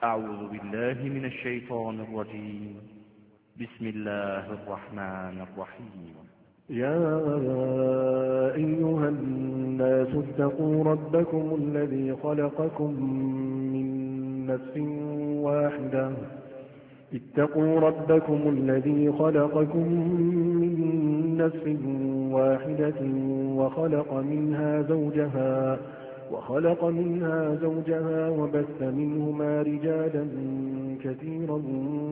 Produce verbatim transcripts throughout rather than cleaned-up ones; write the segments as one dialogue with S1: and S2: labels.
S1: أعوذ بالله من الشيطان الرجيم. بسم الله الرحمن الرحيم.
S2: يا أيها الناس اتقوا ربكم الذي خلقكم من نفس واحدة اتقوا ربكم الذي خلقكم من نفس واحدة وخلق منها زوجها وخلق منها زوجها وبث منهما رجالا كثيرا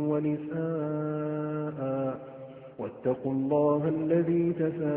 S2: ونساء واتقوا الله الذي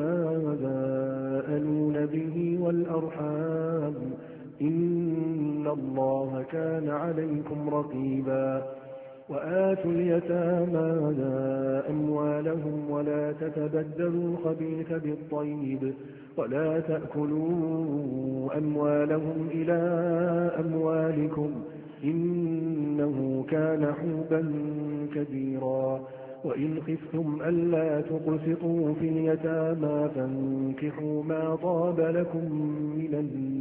S2: تساءلون به والأرحام إن الله كان عليكم رقيبا وآتوا اليتامى أموالهم ولا تتبدلوا الخبيث بالطيب ولا تأكلوا أموالهم إلى أموالكم إنه كان حوبا كبيرا وإن خفتم ألا تقسطوا في اليتامى فانكحوا ما طاب لكم من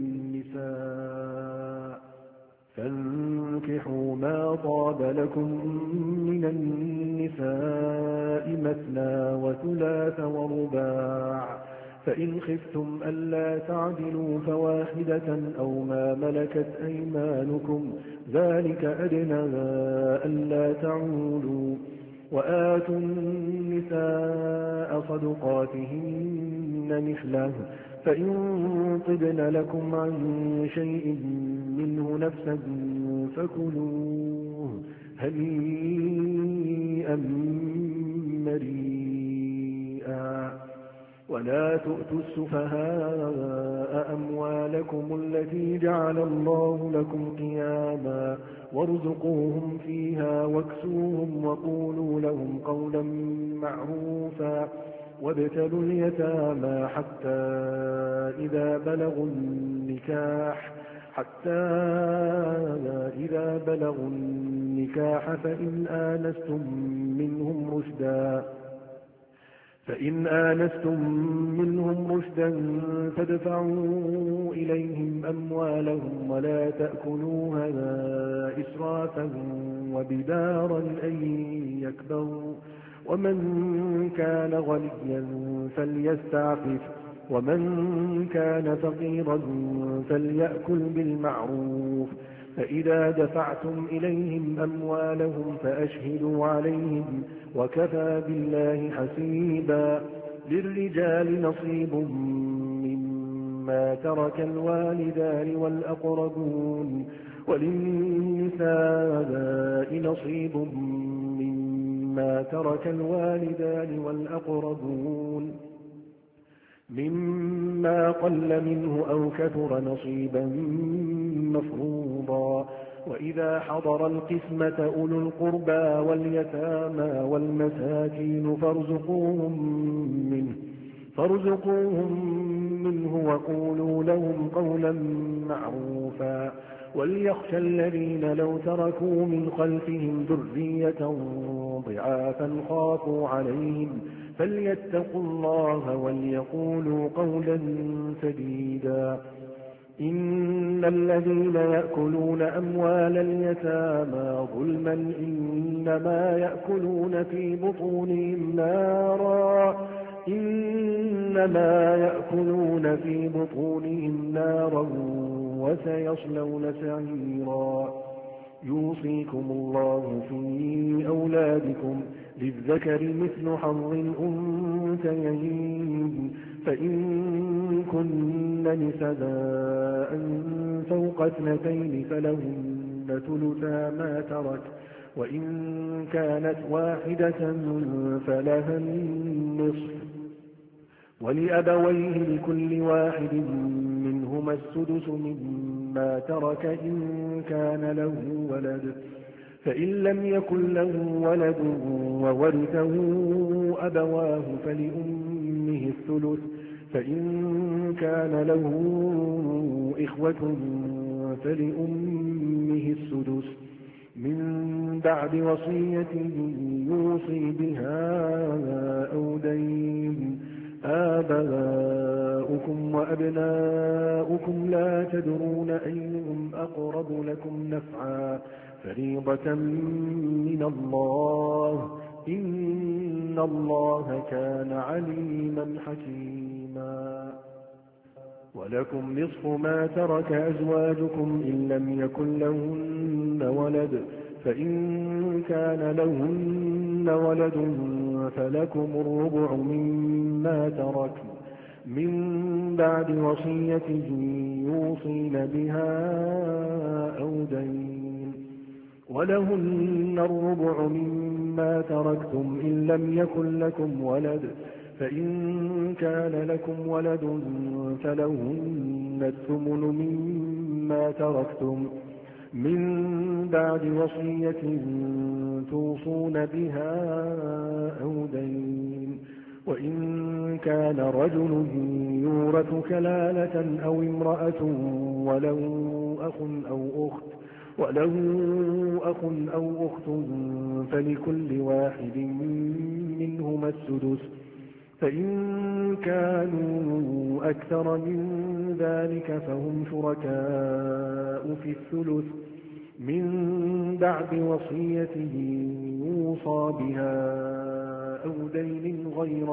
S2: النساء فانكحوا ما طاب لكم من النساء مثنى وثلاث ورباع فإن خفتم ألا تعدلوا فواحدة أو ما ملكت أيمانكم ذلك أدنى ألا تعولوا وآتوا النساء صدقاتهن نحلة فإن طبن لكم عن شيء منه نفسا فكلوه هنيئا مريئا ولا تؤتوا السفهاء أموالكم التي جعل الله لكم قياما وارزقوهم فيها واكسوهم وقولوا لهم قولا معروفا وابتلوا اليتامى حتى إذا بلغوا النكاح حتى إذا بلغوا النكاح فإن آنستم منهم رشدا فإن آنستم منهم رشدا فادفعوا إليهم أموالهم ولا تأكلوها إسرافا وبدارا أن يكبروا ومن كان غنيا فليستعفف ومن كان فقيرا فليأكل بالمعروف فإذا دفعتم إليهم أموالهم فأشهدوا عليهم وكفى بالله حسيبا للرجال نصيب مما ترك الوالدان والأقربون وللنساء نصيب مما ترك الوالدان والأقربون مما قل منه أو كثر نصيبا مفروضا وإذا حضر القسمة أولو القربى واليتامى والمساكين فارزقوهم منه فارزقوهم منه وقولوا لهم قولا معروفا وليخشى الذين لو تركوا من خلفهم ذرية ضعافا خافوا عليهم فليتقوا الله وليقولوا قولا سديدا إن الذين يأكلون أموال اليتامى ظلما إنما يأكلون في بطونهم نارا إنما يأكلون في بطونهم نارا وسيصلون سعيرا يوصيكم الله في أولادكم للذكر مثل حظ الأنثيين فإن كن نساء فوق اثنتين فلهن ثلثا ما ترك وإن كانت واحدة فلها النصف ولأبويه لكل واحد منهما السدس مما ترك إن كان له ولد فإن لم يكن له ولد وورثه أبواه فلأمه الثلث فإن كان له إخوة فلأمه السدس من بعد وصية يوصي بها أو دين آباؤكم وأبناؤكم لا تدرون أيهم أقرب لكم نفعا فريضة من الله إن الله كان عليما حكيما ولكم نصف ما ترك أزواجكم إن لم يكن لهن ولد فإن كان لهن ولد فلكم الربع مما تركن من بعد وصية يوصين بها أو دين ولهن الربع مما تركتم إن لم يكن لكم ولد فإن كان لكم ولد فلهن الثمن مما تركتم من بعد وصية توصون بها أو دين وإن كان رجل يورث كلالة أو امرأة وله أخ أو أخت وله أخ أو أخت فلكل واحد منهما السدس فإن كانوا أكثر من ذلك فهم شركاء في الثلث من بعد وصية يوصى بها أو دين غير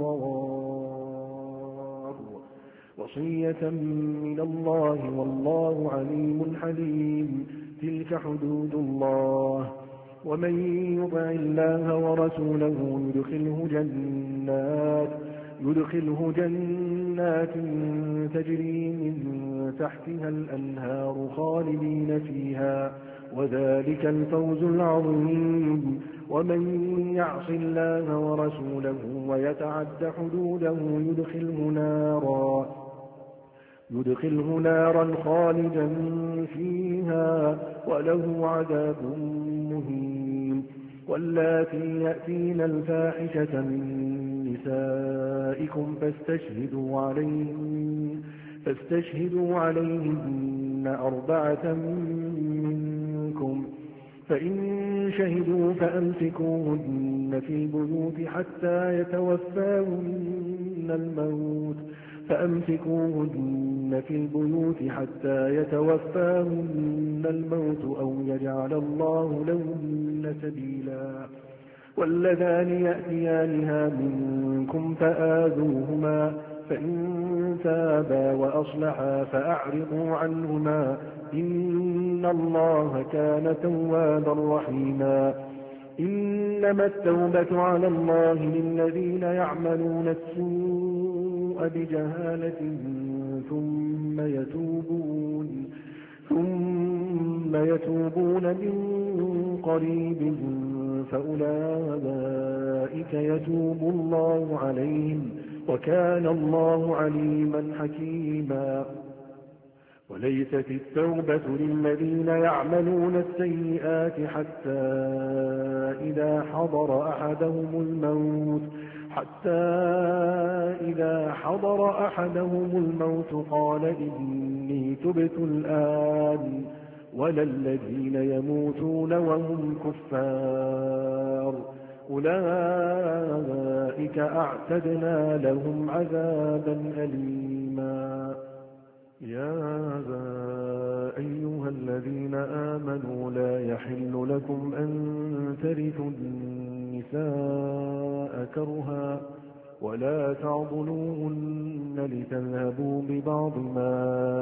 S2: مضار وصية من الله والله عليم حليم تلك حدود الله ومن يطع الله ورسوله يدخله جنات يدخله جنات تجري من تحتها الأنهار خالدين فيها وذلك الفوز العظيم ومن يعص الله ورسوله ويتعد حدوده يدخله نارا يدخله نارا خالدا فيها وله عذاب مهين واللاتي يأتين الفاحشة من نسائكم فاستشهدوا عليهن فاستشهدوا عليهن أربعة منكم فإن شهدوا فأمسكوهن في البيوت حتى يتوفاهن الموت فأمسكوهن في البيوت حتى يتوفاهن الموت أو يجعل الله لهن سبيلا واللذان يأتيانها منكم فآذوهما فإن تابا وأصلحا فأعرضوا عنهما إن الله كان توابا رحيما إنما التوبة على الله للذين يعملون السوء بجهالة ثم يتوبون ثم يتوبون من قريب فأولئك يتوب الله عليهم وكان الله عليما حكيما وليست التوبة للذين يعملون السيئات حتى إذا حضر أحدهم الموت حتى إذا حضر أحدهم الموت قال إني تبت الآن ولا الذين يموتون وهم كفار أولئك أعتدنا لهم عذابا أليما يا أيها الذين آمنوا لا يحل لكم أن ترثوا النساء كرها ولا تعضلوهن لتذهبوا ببعض ما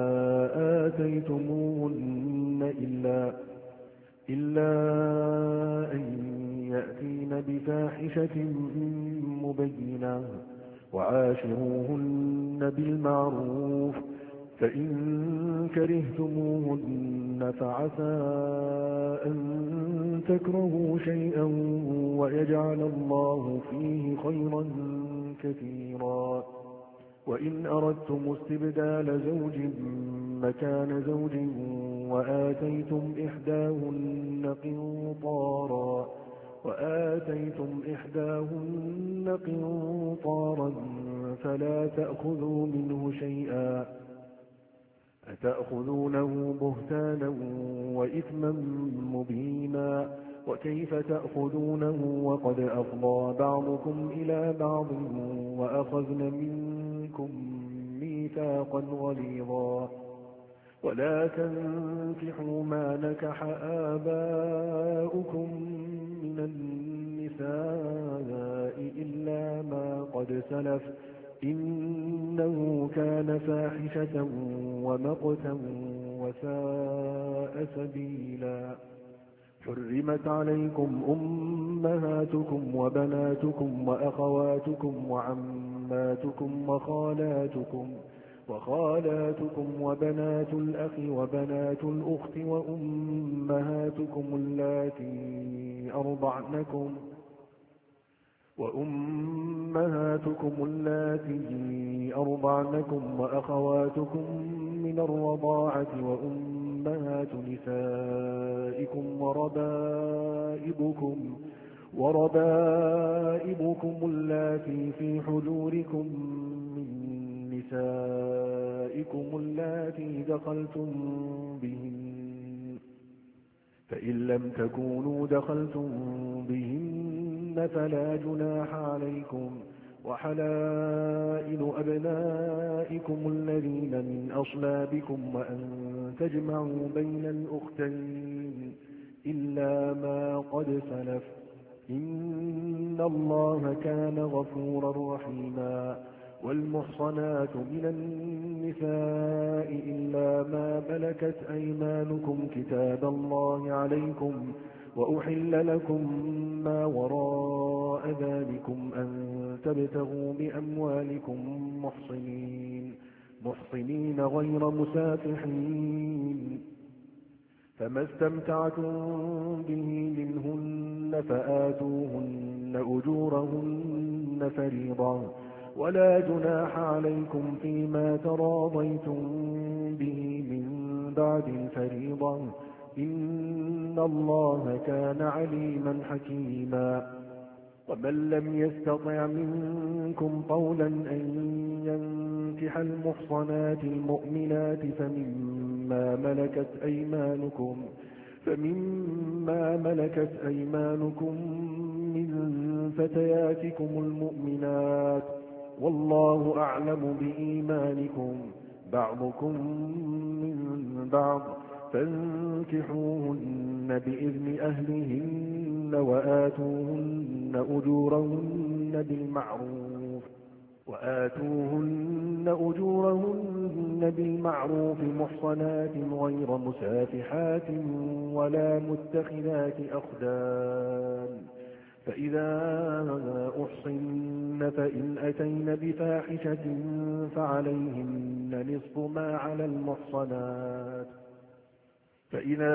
S2: آتيتموهن إلا, إلا أن يأتين بفاحشة مبينة وعاشروهن بالمعروف فإن كرهتموهن فعسى أن تكرهوا شيئا ويجعل الله فيه خيرا كثيرا وإن أردتم استبدال زوج مكان زوج وآتيتم إحداهن قنطارا وآتيتم إحداهن قنطارا فلا تأخذوا منه شيئا أتأخذونه بهتانا وإثما مبينا وكيف تأخذونه وقد أفضى بعضكم إلى بعض وأخذن منكم ميثاقا غليظا ولا تنكحوا ما نكح آباؤكم من النساء إلا ما قد سلف إنه كان فاحشة ومقتا وساء سبيلا. حرمت عليكم أمهاتكم وبناتكم وأخواتكم وعماتكم وخالاتكم وخالاتكم وبنات الأخ وبنات الأخت وأمهاتكم اللاتي أرضعنكم وأمهاتكم اللاتي أرضعنكم وأخواتكم من الرضاعة وأمهات نسائكم وربائبكم وربائبكم اللاتي في حجوركم من نسائكم اللاتي دخلتم بهن فإن لم تكونوا دخلتم بهن فلا جناح عليكم وحلائل أبنائكم الذين من أصلابكم وأن تجمعوا بين الأختين إلا ما قد سلف إن الله كان غفورا رحيما. والمحصنات من النساء إلا ما ملكت أيمانكم كتاب الله عليكم وأحل لكم ما وراء ذلكم أن تبتغوا بأموالكم محصنين محصنين غير مسافحين فما استمتعتم به منهن فآتوهن أجورهن فريضة ولا جناح عليكم فيما تراضيتم به من بعد الفريضة إن الله كان عليما حكيما. ومن لم يستطع منكم قولا أن ينكح المحصنات المؤمنات فمما ملكت أيمانكم فمما ملكت أيمانكم من فتياتكم المؤمنات والله أعلم بإيمانكم بعضكم من بعض فانكحوهن بإذن أهلهن وآتوهن أجورهن بالمعروف وآتوهن أجورهن بالمعروف محصنات غير مسافحات ولا متخذات أخدان فإذا أحصن فإن أتين بفاحشة فعليهن نصف ما على المحصنات فإذا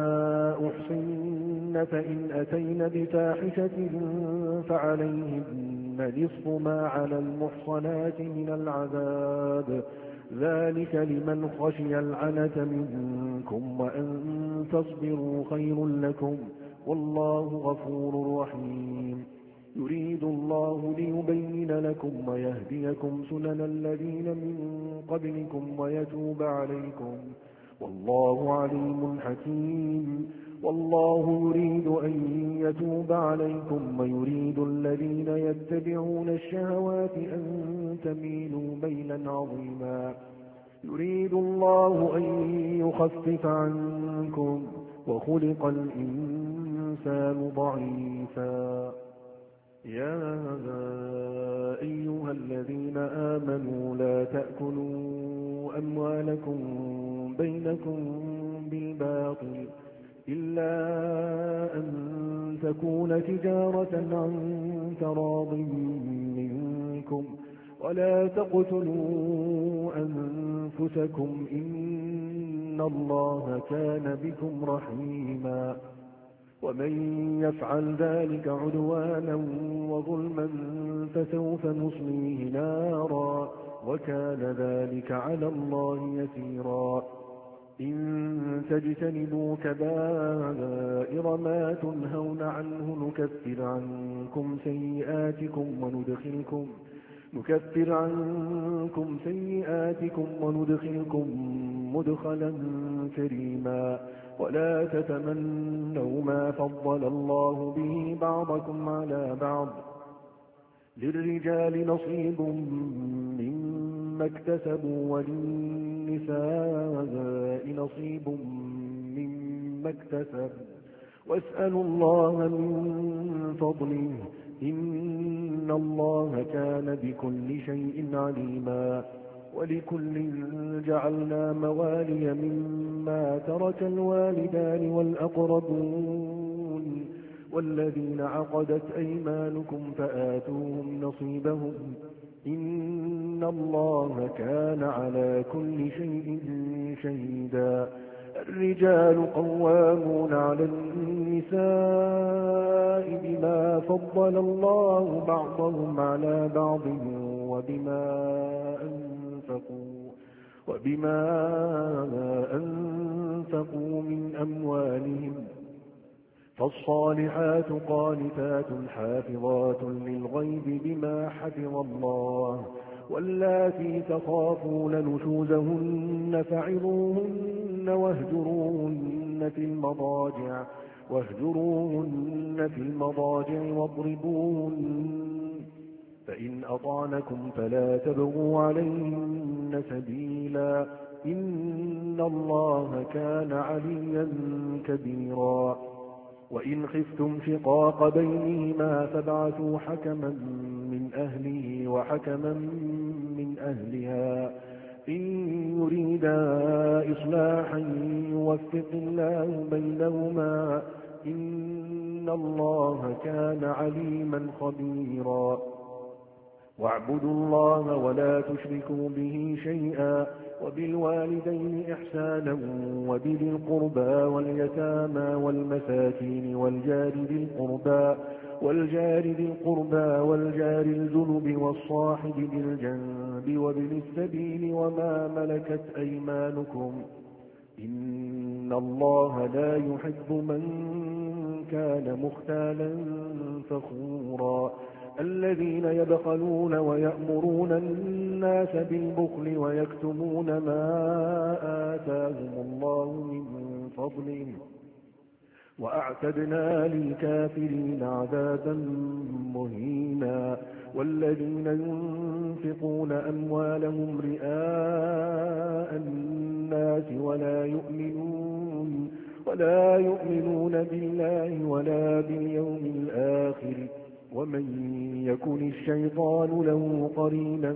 S2: أحصن فإن أتين بفاحشة فعليهن نصف ما على المحصنات من العذاب ذلك لمن خشي العنة منكم وأن تصبروا خير لكم والله غفور رحيم. يريد الله ليبين لكم ويهديكم سنن الذين من قبلكم ويتوب عليكم والله عليم حكيم. والله يريد أن يتوب عليكم ويريد الذين يتبعون الشهوات أن تميلوا ميلا عظيما. يريد الله أن يخفف عنكم وخلق الإنسان ضعيفا. يا أيها الذين آمنوا لا تأكلوا أموالكم بينكم بالباطل إلا أن تكون تجارة عن تراض منكم ولا تقتلوا أنفسكم إن الله كان بكم رحيما. ومن يفعل ذلك عدوانا وظلما فسوف نصليه نارا وكان ذلك على الله يسيرا. إن تجتنبوا كبائر ما تنهون عنه نكفر عنكم سيئاتكم وندخلكم نكفر عنكم سيئاتكم وندخلكم مدخلا كريما. ولا تتمنوا ما فضل الله به بعضكم على بعض للرجال نصيب مما اكتسبوا وللنساء نصيب مما اكتسبوا واسألوا الله من فضله إن الله كان بكل شيء عليما ولكل جعلنا موالي مما ترك الوالدان والأقربون والذين عقدت أيمانكم فآتوهم نصيبهم إن الله كان على كل شيء شهيدا الرجال قوامون على النساء بما فضل الله بعضهم على بعض وبما أنفقوا وبما أنفقوا من أموالهم فالصالحات قانتات حافظات للغيب بما حفظ الله واللاتي تخافون نشوزهن فعظوهن واهجروهن في المضاجع واهجروهن في المضاجع واضربوهن فإن أطعنكم فلا تبغوا عليهن سبيلا إن الله كان عليا كبيرا وإن خفتم شقاق بينهما فابعثوا حكما من أهله وحكما من أهلها إن يريدا إصلاحا يوفق الله بينهما إن الله كان عليما خبيرا واعبدوا الله ولا تشركوا به شيئا وبالوالدين إحسانا وبذي القربى واليتامى والمساكين والجار ذي القربى والجار ذي القربى والجار الجنب والصاحب بالجنب وابن السبيل وما ملكت أيمانكم إن الله لا يحب من كان مختالا فخورا الذين يبخلون ويأمرون الناس بالبخل ويكتمون ما آتاهم الله من فضله وأعتدنا للكافرين عذابا مهينا والذين ينفقون أموالهم رئاء الناس ولا يؤمنون ولا يؤمنون بالله ولا باليوم الآخر ومن يكن الشيطان له قرينا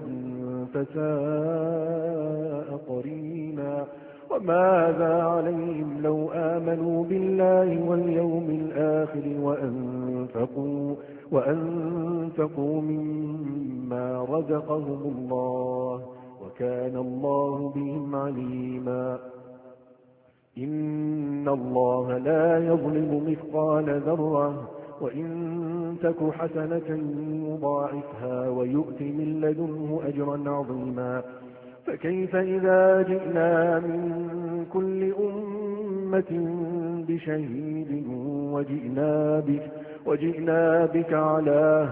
S2: فساء قرينا وماذا عليهم لو آمنوا بالله واليوم الآخر وأنفقوا, وأنفقوا مما رزقهم الله وكان الله بهم عليما إن الله لا يظلم مثقال ذرة وإن تك حسنة يضاعفها ويؤت من لدنه أجرا عظيما فكيف إذا جئنا من كل أمة بشهيد وجئنا بك, وجئنا بك على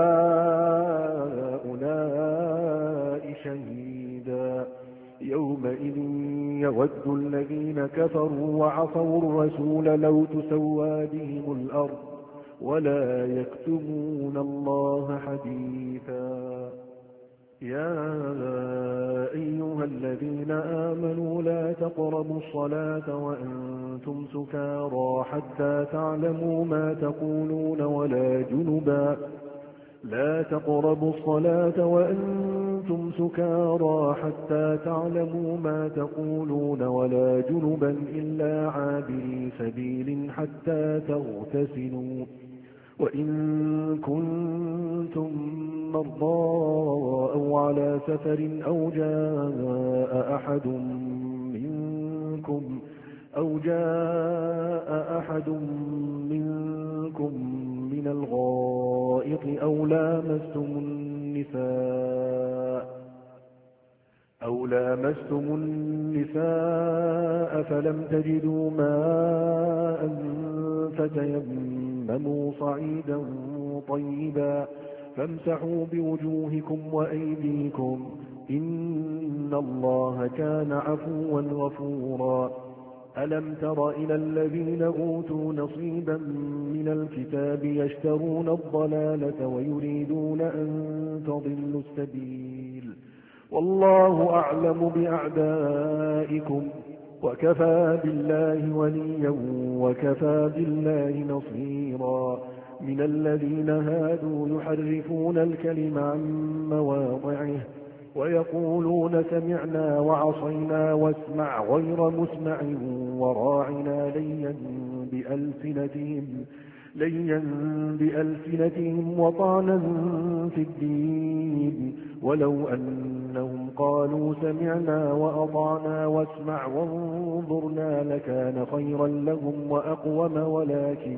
S2: هؤلاء شهيدا يومئذ يود الذين كفروا وعصوا الرسول لو تسوى بهم الأرض ولا يكتمون الله حديثا يا أيها الذين آمنوا لا تقربوا الصلاة وأنتم سكارى حتى تعلموا ما تقولون ولا جنبا لا تقربوا الصلاة وأنتم سكارى حتى تعلموا ما تقولون ولا جنبا إلا عابري سبيل حتى تغتسلوا وإن كنتم مرضى أو على سفر أو جاء أحد منكم أو جاء أحد منكم من الغائط أو لامستم النساء أو لامستم النساء فلم تجدوا ماء فتيمموا صعيدا طيبا فامسحوا بوجوهكم وأيديكم إن الله كان عفوا غفورا ألم تر إلى الذين أوتوا نصيبا من الكتاب يشترون الضلالة ويريدون أن تضلوا السبيل والله أعلم بأعدائكم وكفى بالله وليا وكفى بالله نصيرا من الذين هادوا يحرفون الكلم عن مواضعه ويقولون سمعنا وعصينا واسمع غير مسمع وراعنا ليا بألسنتهم, ليا بألسنتهم وطعنا في الدين ولو أنهم قالوا سمعنا وأطعنا واسمع وانظرنا لكان خيرا لهم وأقوم ولكن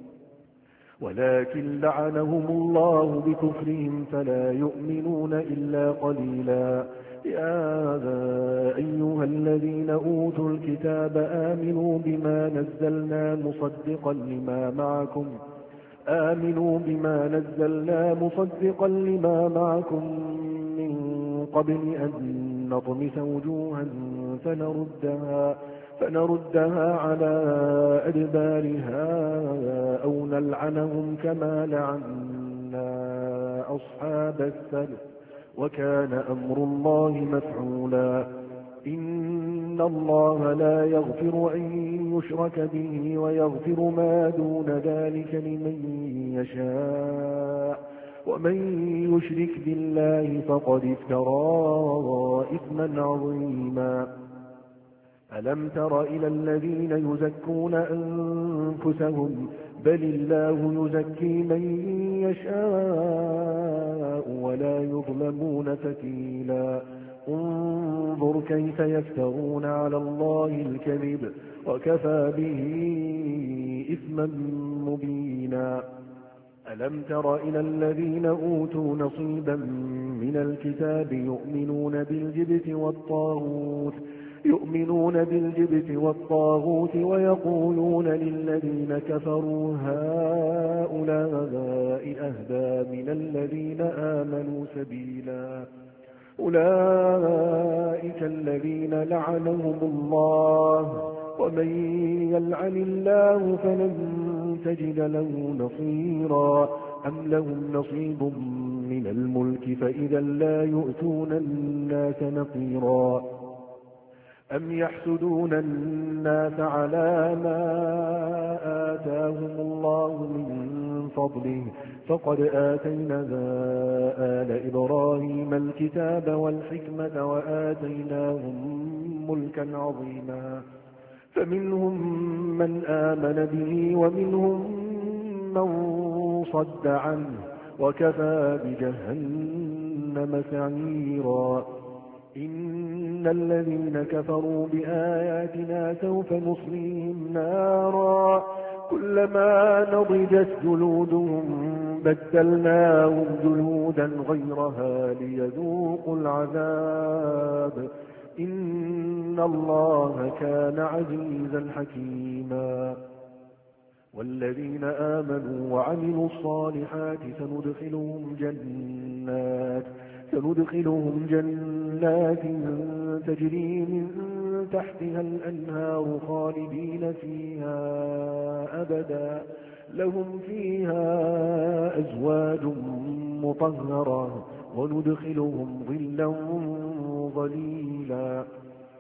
S2: ولكن لعنهم الله بكفرهم فلا يؤمنون إلا قليلا يا أيها الذين أوتوا الكتاب آمنوا بما نزلنا مصدقا لما معكم آمنوا بما نزلنا مصدقا لما معكم من قبل أن نطمس وجوها فنردها فنردها على أدبارها أو نلعنهم كما لعنا أصحاب السبت وكان أمر الله مفعولا إن الله لا يغفر أن يشرك به ويغفر ما دون ذلك لمن يشاء ومن يشرك بالله فقد افترى إثما عظيما ألم تر إلى الذين يزكون أنفسهم بل الله يزكي من يشاء ولا يظلمون فتيلا انظر كيف يفترون على الله الكذب وكفى به إثما مبينا ألم تر إلى الذين أوتوا نصيبا من الكتاب يؤمنون بالجبت والطاغوت يؤمنون بالجبت والطاغوت ويقولون للذين كفروا هؤلاء أهدى من الذين آمنوا سبيلا أولئك الذين لعنهم الله ومن يلعن الله فلن تجد له نصيرا أم لهم نصيب من الملك فإذا لا يؤتون الناس نقيرا أم يحسدون الناس على ما آتاهم الله من فضله فقد آتينا آل إبراهيم الكتاب والحكمة وآتيناهم ملكا عظيما فمنهم من آمن به ومنهم من صد عنه وكفى بجهنم سعيرا إن الذين كفروا بآياتنا سوف نصليهم نارا كلما نضجت جلودهم بدلناهم جلودا غيرها ليذوقوا العذاب إن الله كان عزيزا حكيما والذين آمنوا وعملوا الصالحات سندخلهم جنات سندخلهم جنات تجري من تحتها الأنهار خالدين فيها أبدا لهم فيها أزواج مطهرة وندخلهم ظلا ظليلا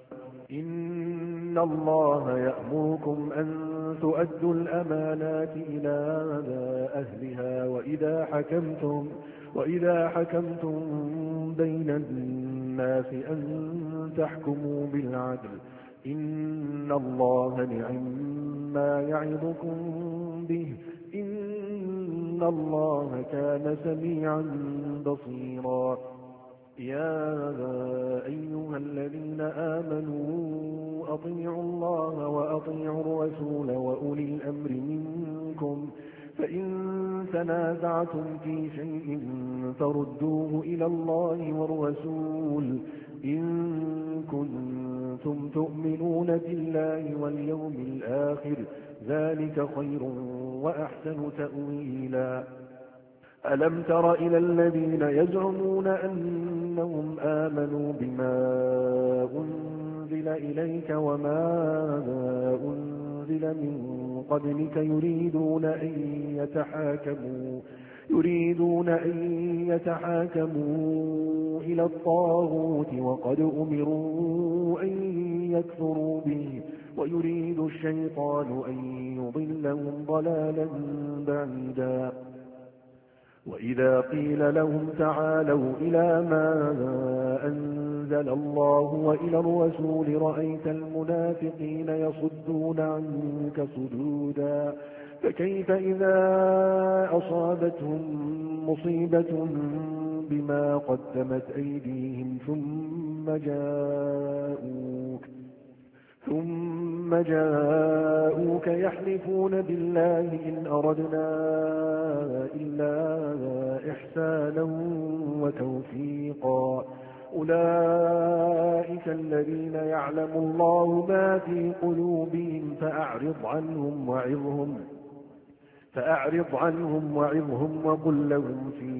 S2: إن الله يأمركم أن تؤدوا الأمانات إلى أهلها وإذا حكمتم وإذا حكمتم بين الناس أن تحكموا بالعدل إن الله نعم ما يعظكم به إن الله كان سميعا بصيرا يا أيها الذين آمنوا أطيعوا الله وأطيعوا الرسول وأولي الأمر منكم فإن تنازعتم في شيء فردوه إلى الله والرسول إن كنتم تؤمنون بالله واليوم الآخر ذلك خير وأحسن تأويلا ألم تر إلى الذين يزعمون أنهم آمنوا بما أنزل إليك وما أنزل من قبلك يريدون أن يتحاكموا يريدون أن يتحاكموا إلى الطاغوت وقد أمروا أن يكفروا به ويريد الشيطان أن يضلهم ضلالا بعيدا وإذا قيل لهم تعالوا إلى ما أنزل الله وإلى الرسول رأيت المنافقين يصدون عنك صدودا فكيف إذا أصابتهم مصيبة بما قدمت أيديهم ثم جاءوك ثم جاءوك يحلفون بالله إن أردنا إلا إحسانا وتوفيقا أولئك الذين يعلم الله ما في قلوبهم فأعرض عنهم وعظهم فأعرض عنهم وعظهم وقل لهم في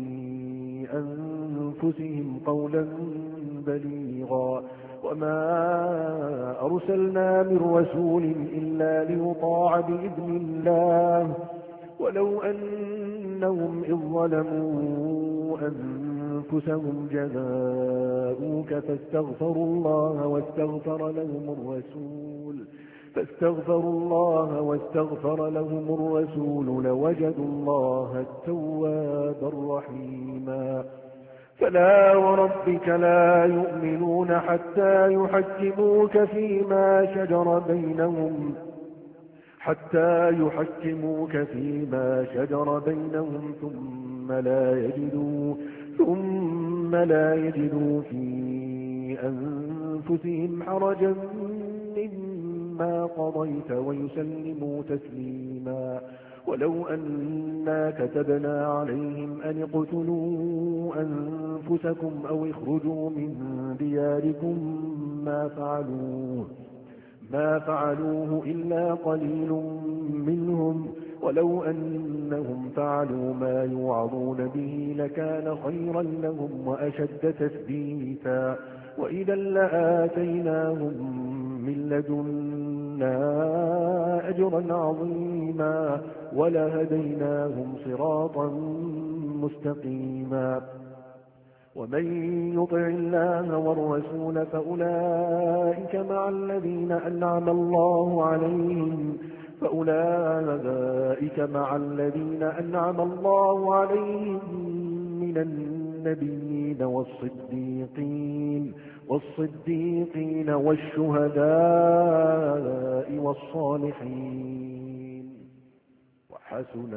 S2: أنفسهم قولا بليغا وما أرسلنا من رسول إلا ليطاع بإذن الله ولو أنهم إذ ظلموا أنفسهم جاءوك فاستغفروا الله واستغفر لهم الرسول فاستغفروا الله واستغفر لهم الرسول لوجدوا الله التواب الرحيما فلا وربك لا يؤمنون حتى يحكموك فيما شجر بينهم حتى يحكموك فيما شجر بينهم ثم لا يجدوا ثم لا يجدوا في أنفسهم حرجا مما قضيت ويسلموا تسليما ولو أنا كتبنا عليهم أن اقتلوا أنفسكم أو اخرجوا من دياركم ما فعلوه ما فعلوه إلا قليل منهم ولو أنهم فعلوا ما يوعظون به لكان خيرا لهم وأشد تثبيتا وإذا لآتيناهم من لدنا أجرا عظيما ولهديناهم صراطا مستقيما ومن يطع الله والرسول فأولئك مع الذين أنعم الله عليهم فأولئك مع الذين أنعم الله عليهم من النبيين والصديقين والصديقين والشهداء والصالحين وحسن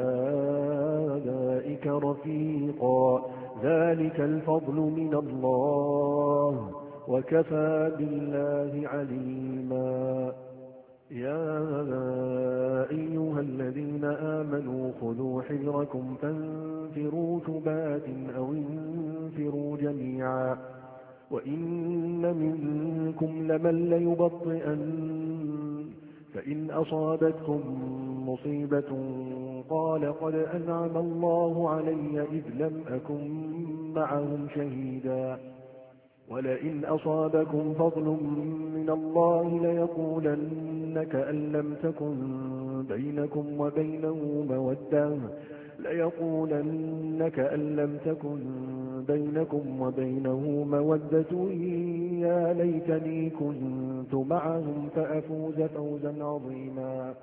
S2: أولئك رفيقا ذلك الفضل من الله وكفى بالله عليما يا أيها الذين آمنوا خذوا حذركم فانفروا ثبات أو انفروا جميعا وإن منكم لمن ليبطئن فإن أصابتكم مصيبة قال قد أنعم الله علي إذ لم أكن معهم شهيدا ولئن أصابكم فضل من الله ليقولن كأن لم تكن بينكم وبينه مودة ليقولن كأن لم تكن بينكم وبينه مودة يا ليتني كنت معهم فأفوز فوزا عظيما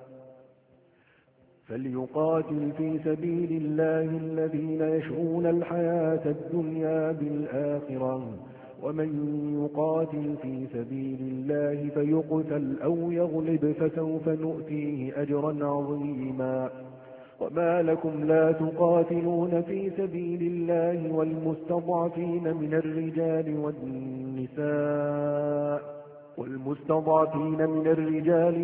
S2: فليقاتل في سبيل الله الذين يشعون الحياة الدنيا بالآخرة ومن يقاتل في سبيل الله فيقتل أو يغلب فسوف نؤتيه أجرا عظيما وما لكم لا تقاتلون في سبيل الله والمستضعفين من الرجال والنساء والمستضعفين من الرجال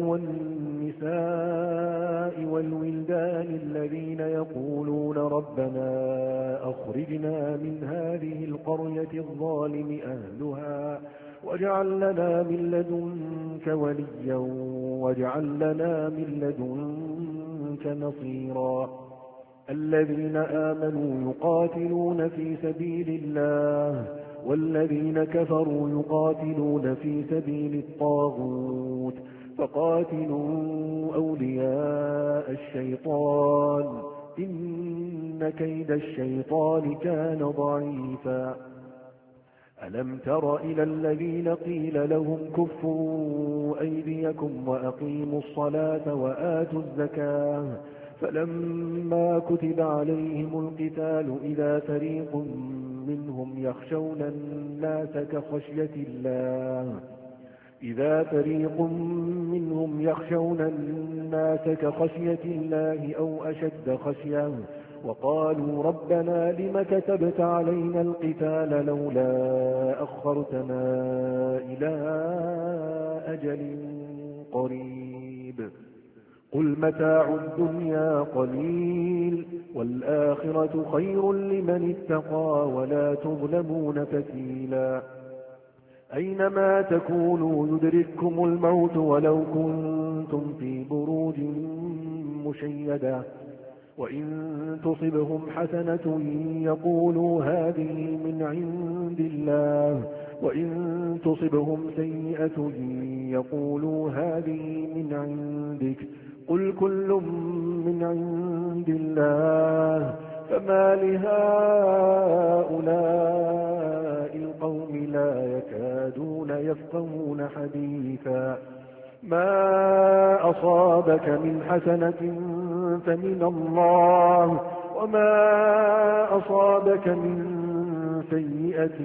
S2: والنساء والولدان الذين يقولون ربنا أخرجنا من هذه القرية الظالم أهلها واجعل لنا من لدنك وليا واجعل لنا من لدنك نصيرا الذين آمنوا يقاتلون في سبيل الله والذين كفروا يقاتلون في سبيل الطاغوت فقاتلوا أولياء الشيطان إن كيد الشيطان كان ضعيفا. ألم تر إلى الذين قيل لهم كفوا أيديكم وأقيموا الصلاة وآتوا الزكاة فلما كتب عليهم القتال إذا فريق منهم يخشون الناس كخشية الله إذا فريق منهم يخشون الناس كخشية الله أو أشد خشية وقالوا ربنا لم كتبت علينا القتال لولا أخرتنا إلى أجل قريب قل متاع الدنيا قليل والآخرة خير لمن اتقى ولا تظلمون فتيلا. أينما تكونوا يدرككم الموت ولو كنتم في بروج مشيدة وإن تصبهم حسنة يقولوا هذه من عند الله وإن تصبهم سيئة يقولوا هذه من عندك قل كل من عند الله فما لهؤلاء القوم لا يكادون يفقهون حديثا. ما أصابك من حسنة فمن الله وما أصابك من سيئة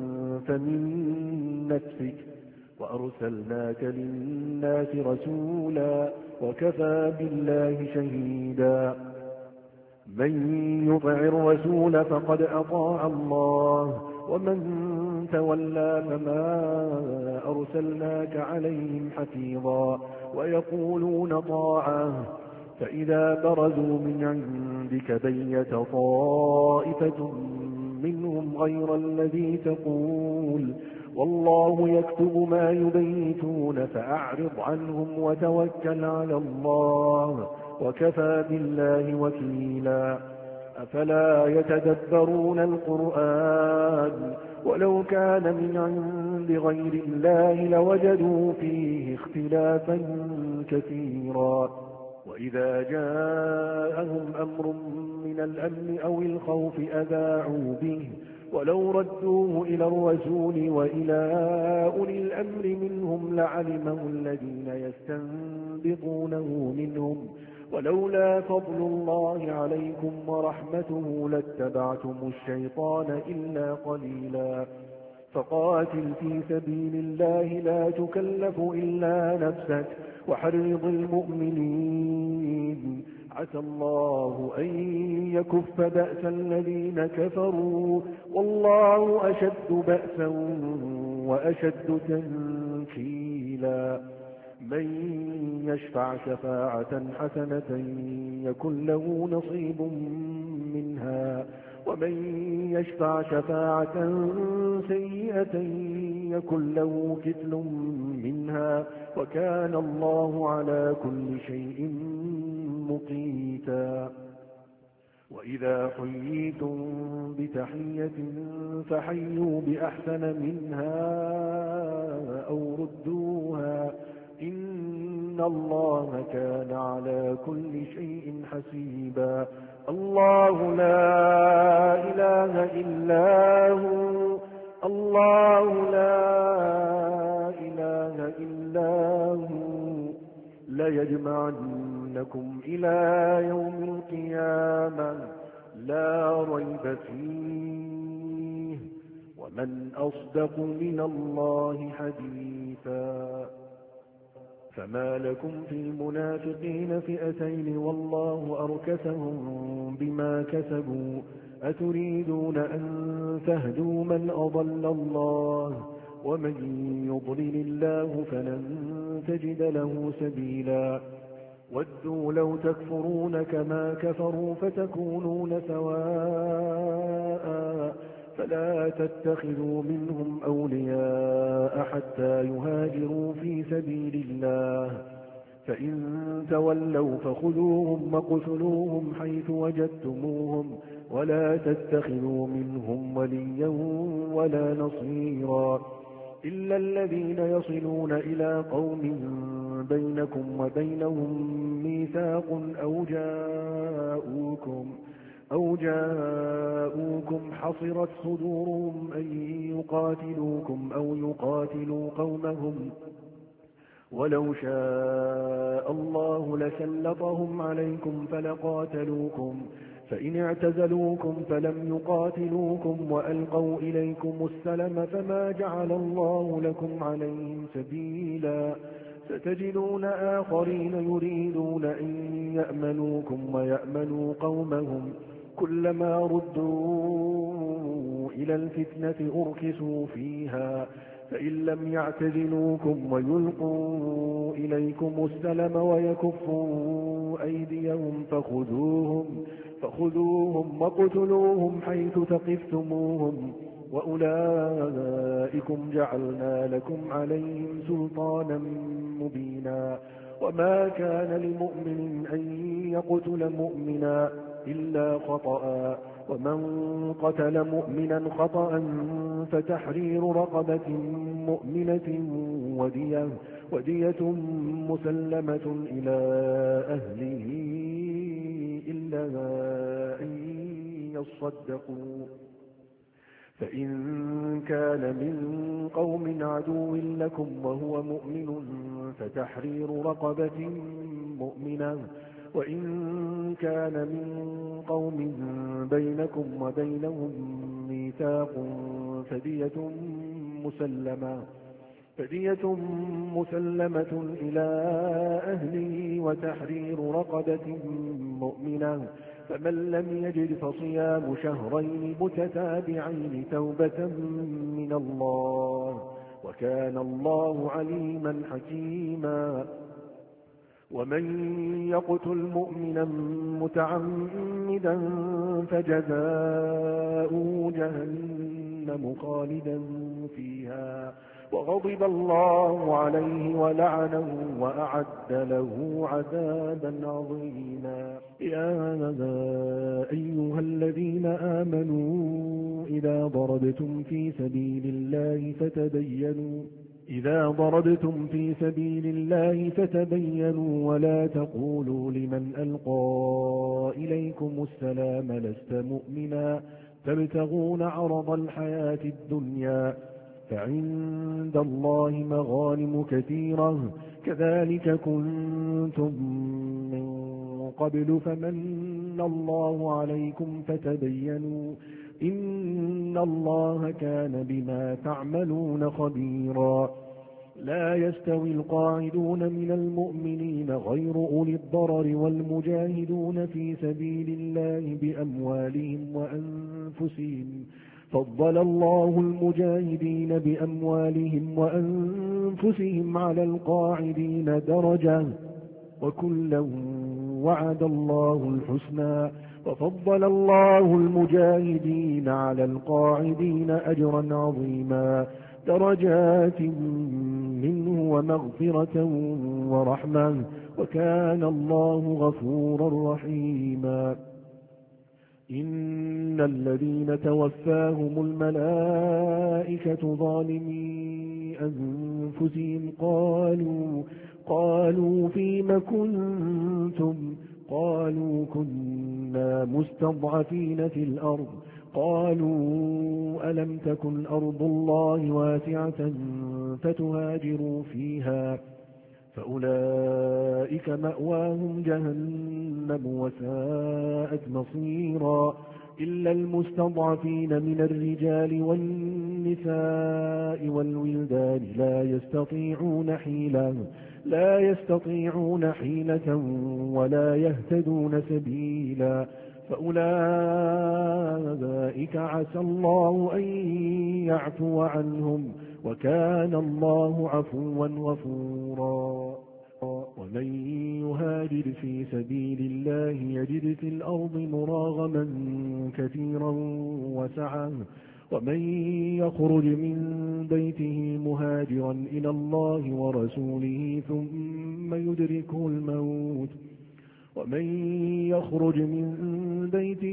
S2: فمن نفسك وأرسلناك للناس رسولا وكفى بالله شهيدا. من يطع الرسول فقد أطاع الله ومن تولى فما أرسلناك عليهم حفيظا ويقولون طاعة فإذا برزوا من عندك بيت طائفة منهم غير الذي تقول والله يكتب ما يبيتون فأعرض عنهم وتوكل على الله وكفى بالله وكيلا. أفلا يتدبرون القرآن ولو كان من عند غير الله لوجدوا فيه اختلافا كثيرا. وإذا جاءهم أمر من الأمن أو الخوف أذاعوا به ولو ردوه إلى الرسول وإلى أولي الأمر منهم لعلمه الذين يستنبطونه منهم ولولا فضل الله عليكم ورحمته لاتبعتم الشيطان إلا قليلا. فقاتل في سبيل الله لا تكلف إلا نفسك وحرض المؤمنين عسى الله أن يكف بأس الذين كفروا والله أشد بأسا وأشد تنكيلا. من يشفع شفاعة حسنة يكن له نصيب منها ومن يشفع شفاعة سيئة يكن له كفل منها وكان الله على كل شيء مقيتا. وإذا حييتم بتحية فحيوا بأحسن منها أو ردوها إن الله كان على كل شيء حسيبا. الله لا إله إلا هو الله لا إله إلا هو ليجمعنكم إلى يوم القيامة لا ريب فيه ومن أصدق من الله حديثا. فما لكم في المنافقين فئتين والله أركسهم بما كسبوا أتريدون أن تهدوا من أضل الله ومن يضلل الله فلن تجد له سبيلا. ودوا لو تكفرون كما كفروا فتكونون سواء فلا تتخذوا منهم أولياء حتى يهاجروا في سبيل الله فإن تولوا فخذوهم وقتلوهم حيث وجدتموهم ولا تتخذوا منهم وليا ولا نصيرا إلا الذين يصلون إلى قوم بينكم وبينهم ميثاق أو جاءوكم أو جاءوكم حصرت صدورهم أن يقاتلوكم أو يقاتلوا قومهم ولو شاء الله لسلطهم عليكم فلقاتلوكم فإن اعتزلوكم فلم يقاتلوكم وألقوا إليكم السلم فما جعل الله لكم عليهم سبيلا ستجدون آخرين يريدون أن يأمنوكم ويأمنوا قومهم كلما ردوا إلى الفتنة أركسوا فيها فإن لم يعتزلوكم ويلقوا إليكم السلم ويكفوا أيديهم فخذوهم, فخذوهم وقتلوهم حيث ثقفتموهم وأولئكم جعلنا لكم عليهم سلطانا مبينا وما كان لمؤمن أن يقتل مؤمنا إلا خطأ ومن قتل مؤمنا خطأ فتحرير رقبة مؤمنة ودية, ودية مسلمة إلى أهله إلا أن يصدقوا فإن كان من قوم عدو لكم وهو مؤمن فتحرير رقبة مؤمنة وإن كان من قوم بينكم وبينهم ميثاق فدية مسلمة فدية مسلمة إلى أهله وتحرير رقبة مؤمنة فمن لم يجد فصيام شهرين متتابعين توبة من الله وكان الله عليما حكيما ومن يقتل مؤمنا متعمدا فجزاؤه جهنم خالدا فيها وغضب الله عليه ولعنه وأعد له عذابا عظيما يا أيها الذين آمنوا إذا ضربتم في سبيل الله فتبينوا إذا ضربتم في سبيل الله فتبينوا ولا تقولوا لمن ألقى إليكم السلام لست مؤمنا تبتغون عرض الحياة الدنيا فعند الله مغانم كثيرة كذلك كنتم من قبل فمن الله عليكم فتبينوا إن الله كان بما تعملون خبيرا لا يستوي القاعدون من المؤمنين غير أولي الضرر والمجاهدون في سبيل الله بأموالهم وأنفسهم فضل الله المجاهدين بأموالهم وأنفسهم على القاعدين درجة وكلا وعد الله الحسنى وفضل الله المجاهدين على القاعدين أجرا عظيما درجات منه ومغفرة ورحمة وكان الله غفورا رحيما إن الذين توفاهم الملائكة ظالمي أنفسهم قالوا قالوا فيم كنتم قالوا كنا مستضعفين في الأرض قالوا ألم تكن أرض الله واسعة فتهاجروا فيها فأولئك مأواهم جهنم وساءت مصيرا إلا المستضعفين من الرجال والنساء والولدان لا يستطيعون حيلة لا يستطيعون حيلة ولا يهتدون سبيلا فأولئك عسى الله أن يعفو عنهم وكان الله عفوا غفورا ومن يهاجر في سبيل الله يجد في الأرض مراغما كثيرا وسعا ومن يخرج من بيته مهاجرا إلى الله ورسوله ثم يدركه الموت ومن يخرج من بيته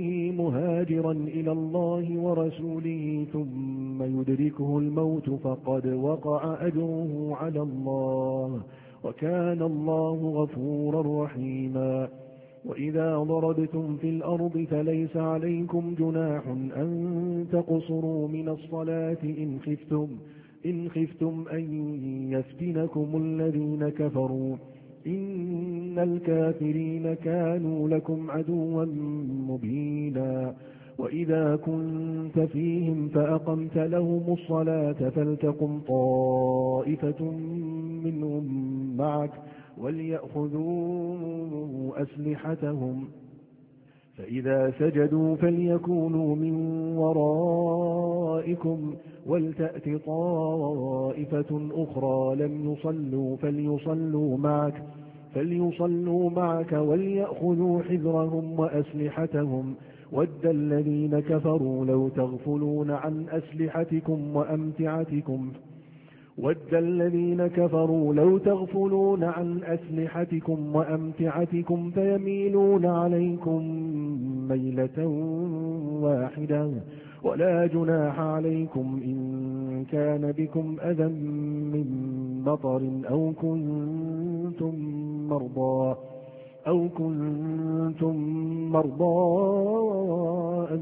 S2: مهاجرا إلى الله ورسوله ثم يدركه الموت فقد وقع أجره على الله وكان الله غفورا رحيما. وإذا ضربتم في الأرض فليس عليكم جناح أن تقصروا من الصلاة إن خفتم, إن خفتم أن يفتنكم الذين كفروا إن الكافرين كانوا لكم عدوا مبينا. وإذا كنت فيهم فأقمت لهم الصلاة فلتقم طائفة منهم معك وليأخذوا أسلحتهم فإذا سجدوا فليكونوا من ورائكم ولتأت طائفة أخرى لم يصلوا فليصلوا معك, فليصلوا معك وليأخذوا حذرهم وأسلحتهم ود الذين كفروا لو تغفلون عن أسلحتكم وأمتعتكم ود الذين كفروا لو تغفلون عن أسلحتكم وأمتعتكم فيميلون عليكم ميلة واحدة ولا جناح عليكم إن كان بكم أذى من مطر أو كنتم مرضى أو كنتم مرضى أن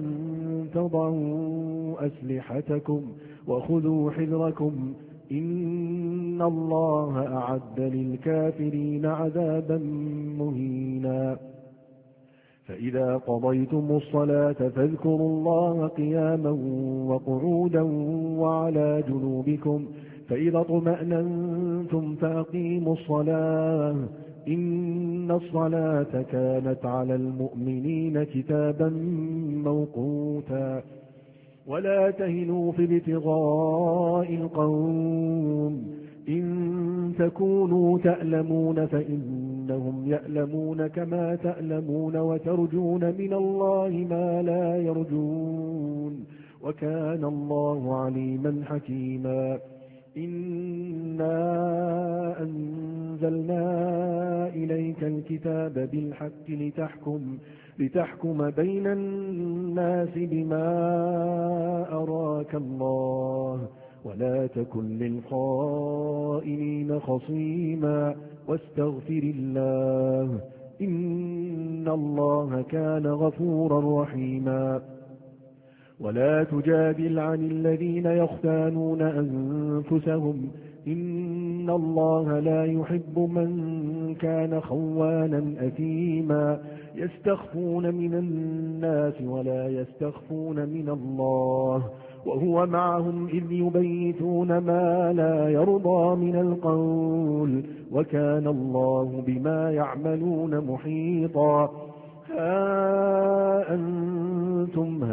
S2: تضعوا أسلحتكم وخذوا حذركم إن الله أعد للكافرين عذابا مهينا. فإذا قضيتم الصلاة فاذكروا الله قياما وقعودا وعلى جنوبكم فإذا اطمأننتم فأقيموا الصلاة إن الصلاة كانت على المؤمنين كتابا موقوتا. ولا تهنوا في ابتغاء القوم إن تكونوا تألمون فإنهم يألمون كما تألمون وترجون من الله ما لا يرجون وكان الله عليما حكيما. إنا أنزلنا إليك الكتاب بالحق لتحكم, لتحكم بين الناس بما أراك الله ولا تكن للخائنين خصيما واستغفر الله إن الله كان غفورا رحيما. ولا تجادل عن الذين يختانون أنفسهم إن الله لا يحب من كان خوانا أثيما. يستخفون من الناس ولا يستخفون من الله وهو معهم إذ يبيتون ما لا يرضى من القول وكان الله بما يعملون محيطا. ها أنتم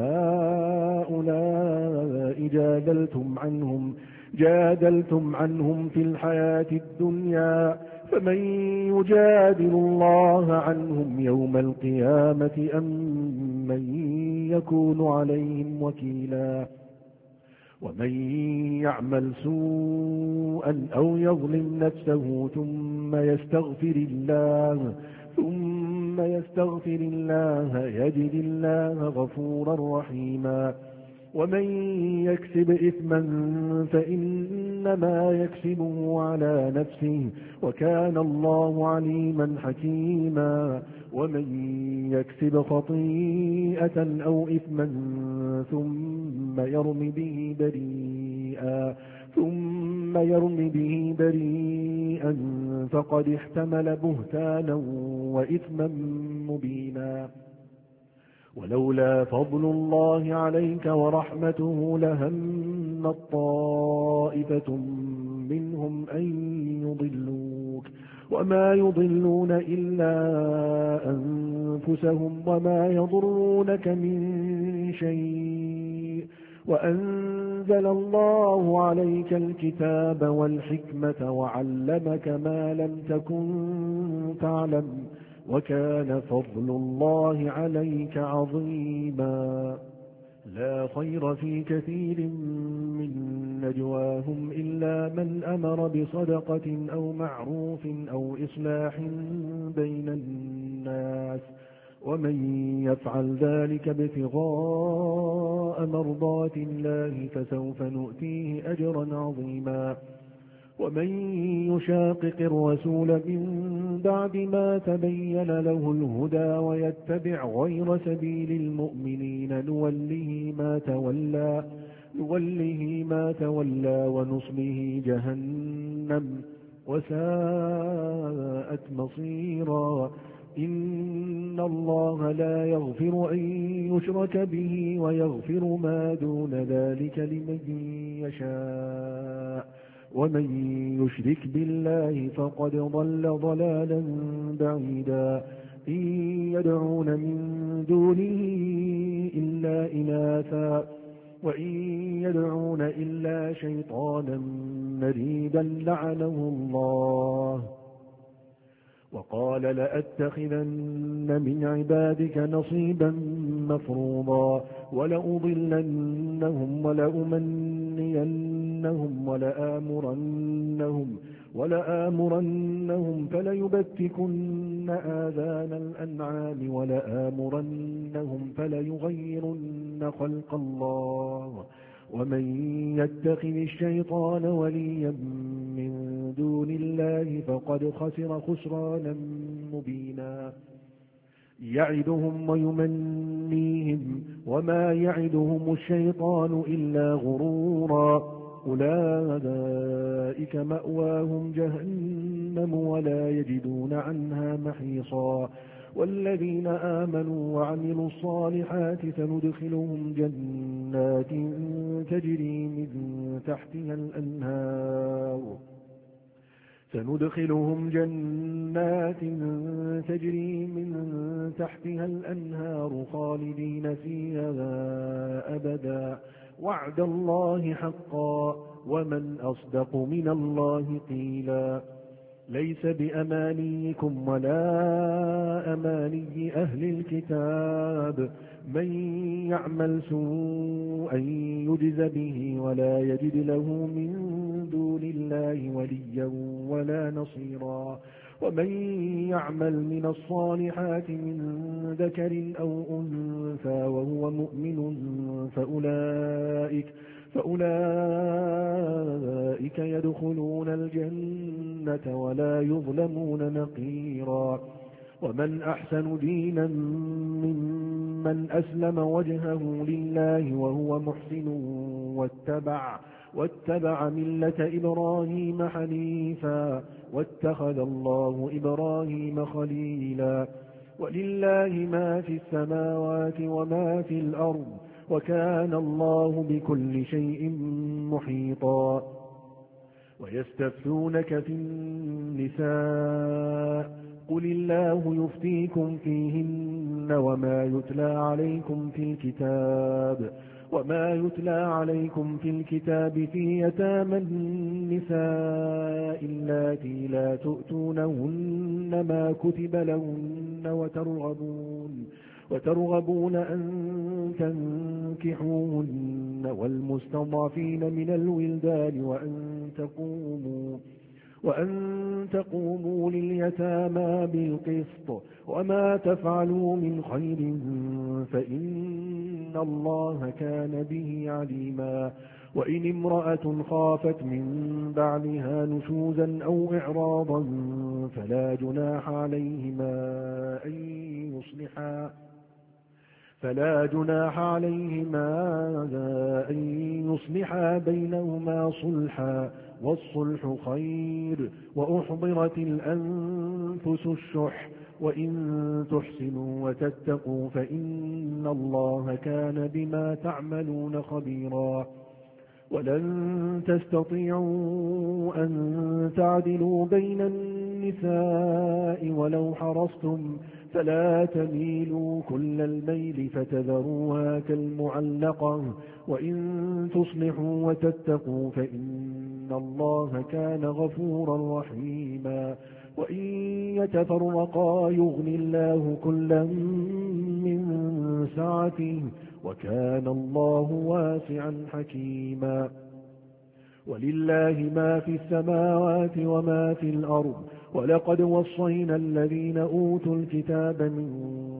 S2: هؤلاء جادلتم عنهم جادلتم عنهم في الحياة الدنيا فمن يجادل الله عنهم يوم القيامة أم من يكون عليهم وكيلا. ومن يعمل سوءا أو يظلم نفسه ثم يستغفر الله ثم يستغفر الله يجد الله غفورا رحيما. ومن يكسب إثما فإنما يكسبه على نفسه وكان الله عليما حكيما. ومن يكسب خطيئة أو إثما ثم يرم به بريئا ثم يرم به بريئا فقد احتمل بهتانا وإثما مبينا. ولولا فضل الله عليك ورحمته لهم طائفة منهم أن يضلوك وما يضلون إلا أنفسهم وما يضرونك من شيء وأنزل الله عليك الكتاب والحكمة وعلمك ما لم تكن تعلم وكان فضل الله عليك عظيما. لا خير في كثير من نجواهم إلا من أمر بصدقة أو معروف أو إصلاح بين الناس ومن يفعل ذلك ابتغاء مرضات الله فسوف نؤتيه أجرا عظيما ومن يشاقق الرسول من بعد ما تبين له الهدى ويتبع غير سبيل المؤمنين نوله ما تولى نوله ما تولى ونصله جهنم وساءت مصيرا إن الله لا يغفر أن يشرك به ويغفر ما دون ذلك لمن يشاء ومن يشرك بالله فقد ضل ضلالا بعيدا إن يدعون من دونه إلا إناثا وإن يدعون إلا شيطانا مريدا لعنه الله وقال لأتخذن من عبادك نصيبا مفروضا ولأضلنهم ولأمنينهم ولآمرنهم ولآمرنهم فليبتكن آذان الأنعام ولآمرنهم فليغيرن خلق الله ومن يتخذ الشيطان وليا من دون الله فقد خسر خسرانا مبينا يعدهم ويمنيهم وما يعدهم الشيطان إلا غرورا أولئك مأواهم جهنم ولا يجدون عنها محيصا والذين آمنوا وعملوا الصالحات سندخلهم جنات تجري من تحتها الأنهار سندخلهم جنات تجري من تحتها الأنهار خالدين فيها أبدا وعد الله حقا ومن أصدق من الله قيلا ليس بأمانيكم ولا أماني أهل الكتاب من يعمل سوءا يجز به ولا يجد له من دون الله وليا ولا نصيرا ومن يعمل من الصالحات من ذكر أو أنثى وهو مؤمن فأولئك فأولئك يدخلون الجنة ولا يظلمون نقيرا ومن أحسن دينا ممن أسلم وجهه لله وهو محسن واتبع, واتبع ملة إبراهيم حنيفا واتخذ الله إبراهيم خليلا ولله ما في السماوات وما في الأرض وكان الله بكل شيء محيطا ويستفتونك في النساء قل الله يفتيكم فيهن وما يتلى عليكم في الكتاب وما يتلى عليكم في الكتاب في يتامى النساء اللاتي لا تؤتونهن ما كتب لهن وترغبون وترغبون أن تنكحوهن والمستضعفين من الولدان وأن تقوموا وأن تقوموا لليتامى بالقسط وما تفعلوا من خير فإن الله كان به عليما وإن امرأة خافت من بعدها نشوزا أو إعراضا فلا جناح عليهما أن يصلحا فلا جناح عليهما أن يصلحا بينهما صلحا والصلح خير وأحضرت الأنفس الشح وإن تحسنوا وتتقوا فإن الله كان بما تعملون خبيرا ولن تستطيعوا أن تعدلوا بين النساء ولو حرصتم فلا تميلوا كل الميل فتذروها كالمعلقة وإن تصلحوا وتتقوا فإن الله كان غفورا رحيما وإن يتفرقا يغني الله كلا من سعته وكان الله واسعا حكيما ولله ما في السماوات وما في الأرض ولقد وصينا الذين أوتوا الكتاب من